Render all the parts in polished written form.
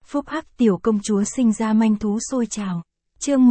Phúc hắc tiểu công chúa sinh ra manh thú sôi trào. Chương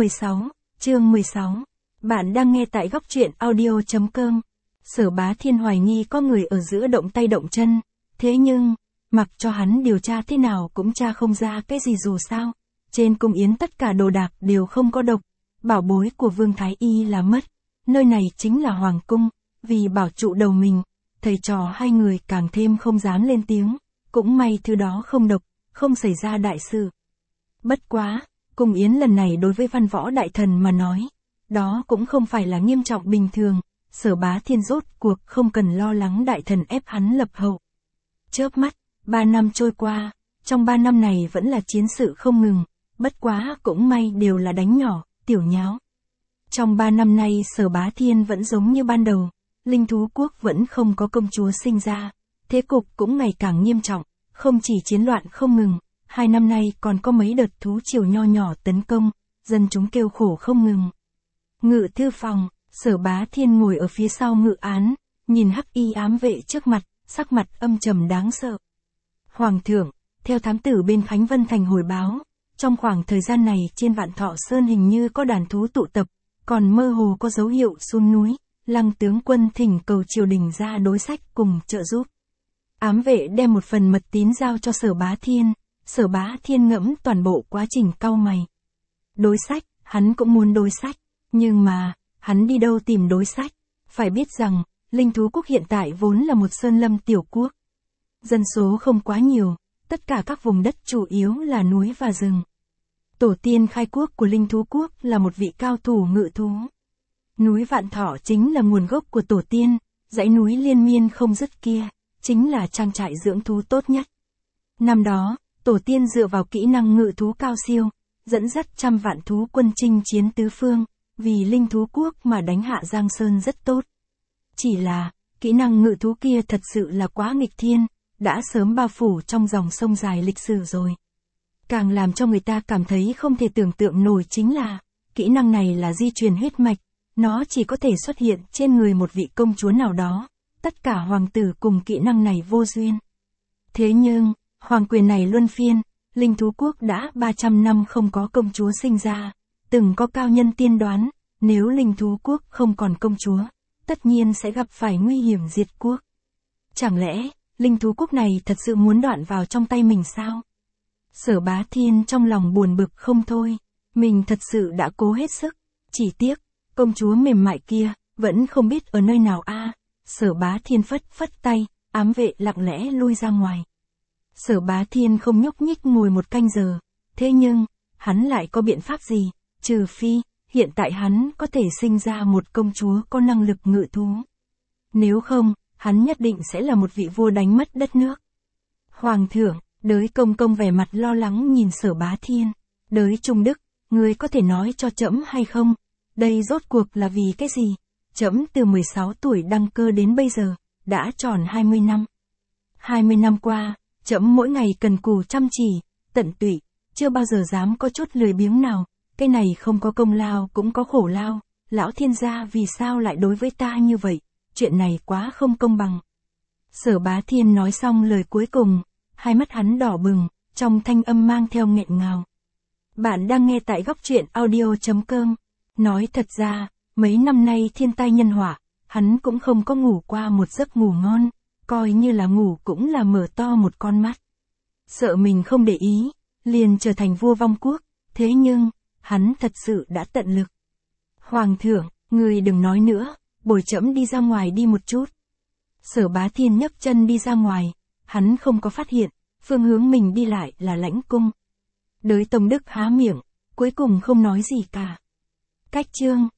16. Bạn đang nghe tại góc truyện audio.com. Sở Bá Thiên hoài nghi có người ở giữa động tay động chân. Thế nhưng, mặc cho hắn điều tra thế nào cũng tra không ra cái gì dù sao. Trên cung yến tất cả đồ đạc đều không có độc. Bảo bối của Vương Thái Y là mất. Nơi này chính là Hoàng Cung. Vì bảo trụ đầu mình, thầy trò hai người càng thêm không dám lên tiếng. Cũng may thứ đó không độc, không xảy ra đại sự. Bất quá, cung yến lần này đối với văn võ đại thần mà nói, đó cũng không phải là nghiêm trọng bình thường. Sở Bá Thiên rốt cuộc không cần lo lắng đại thần ép hắn lập hậu. Chớp mắt, 3 năm trôi qua, trong 3 năm này vẫn là chiến sự không ngừng, bất quá cũng may đều là đánh nhỏ, tiểu nháo. Trong 3 năm nay Sở Bá Thiên vẫn giống như ban đầu, linh thú quốc vẫn không có công chúa sinh ra, thế cục cũng ngày càng nghiêm trọng, không chỉ chiến loạn không ngừng, 2 năm nay còn có mấy đợt thú triều nho nhỏ tấn công, dân chúng kêu khổ không ngừng. Ngự thư phòng, Sở Bá Thiên ngồi ở phía sau ngự án, nhìn hắc y ám vệ trước mặt, sắc mặt âm trầm đáng sợ. Hoàng thượng, theo thám tử bên Khánh Vân Thành hồi báo, trong khoảng thời gian này trên Vạn Thọ Sơn hình như có đàn thú tụ tập, còn mơ hồ có dấu hiệu xuống núi, Lăng tướng quân thỉnh cầu triều đình ra đối sách cùng trợ giúp. Ám vệ đem một phần mật tín giao cho Sở Bá Thiên, Sở Bá Thiên ngẫm toàn bộ quá trình cau mày. Đối sách, hắn cũng muốn đối sách, nhưng mà, hắn đi đâu tìm đối sách, phải biết rằng, linh thú quốc hiện tại vốn là một sơn lâm tiểu quốc. Dân số không quá nhiều, tất cả các vùng đất chủ yếu là núi và rừng. Tổ tiên khai quốc của linh thú quốc là một vị cao thủ ngự thú. Núi Vạn Thọ chính là nguồn gốc của tổ tiên, dãy núi liên miên không dứt kia, chính là trang trại dưỡng thú tốt nhất. Năm đó, tổ tiên dựa vào kỹ năng ngự thú cao siêu, dẫn dắt trăm vạn thú quân chinh chiến tứ phương, vì linh thú quốc mà đánh hạ Giang Sơn rất tốt. Chỉ là, kỹ năng ngự thú kia thật sự là quá nghịch thiên, đã sớm bao phủ trong dòng sông dài lịch sử rồi. Càng làm cho người ta cảm thấy không thể tưởng tượng nổi chính là, kỹ năng này là di truyền huyết mạch, nó chỉ có thể xuất hiện trên người một vị công chúa nào đó, tất cả hoàng tử cùng kỹ năng này vô duyên. Thế nhưng, hoàng quyền này luân phiên, linh thú quốc đã 300 năm không có công chúa sinh ra, từng có cao nhân tiên đoán, nếu linh thú quốc không còn công chúa, tất nhiên sẽ gặp phải nguy hiểm diệt quốc. Chẳng lẽ, linh thú quốc này thật sự muốn đoạn vào trong tay mình sao? Sở Bá Thiên trong lòng buồn bực không thôi, mình thật sự đã cố hết sức, chỉ tiếc, công chúa mềm mại kia, vẫn không biết ở nơi nào a. Sở Bá Thiên phất tay, ám vệ lặng lẽ lui ra ngoài. Sở Bá Thiên không nhúc nhích ngồi một canh giờ, thế nhưng, hắn lại có biện pháp gì, trừ phi, hiện tại hắn có thể sinh ra một công chúa có năng lực ngự thú. Nếu không, hắn nhất định sẽ là một vị vua đánh mất đất nước. Hoàng thượng, Đới Công Công vẻ mặt lo lắng nhìn Sở Bá Thiên. Đới Trung Đức, ngươi có thể nói cho trẫm hay không? Đây rốt cuộc là vì cái gì? Trẫm từ 16 tuổi đăng cơ đến bây giờ, đã tròn 20 năm. 20 năm qua, trẫm mỗi ngày cần cù chăm chỉ, tận tụy, chưa bao giờ dám có chút lười biếng nào. Cái này không có công lao cũng có khổ lao, lão thiên gia vì sao lại đối với ta như vậy, chuyện này quá không công bằng. Sở Bá Thiên nói xong lời cuối cùng, hai mắt hắn đỏ bừng, trong thanh âm mang theo nghẹn ngào. Bạn đang nghe tại góc truyện audio.com. Nói thật ra, mấy năm nay thiên tai nhân họa, hắn cũng không có ngủ qua một giấc ngủ ngon, coi như là ngủ cũng là mở to một con mắt. Sợ mình không để ý, liền trở thành vua vong quốc, thế nhưng, hắn thật sự đã tận lực. Hoàng thượng, người đừng nói nữa, bồi trẫm đi ra ngoài đi một chút. Sở Bá Thiên nhấc chân đi ra ngoài, hắn không có phát hiện, phương hướng mình đi lại là lãnh cung. Đới Tông Đức há miệng, cuối cùng không nói gì cả. Cách chương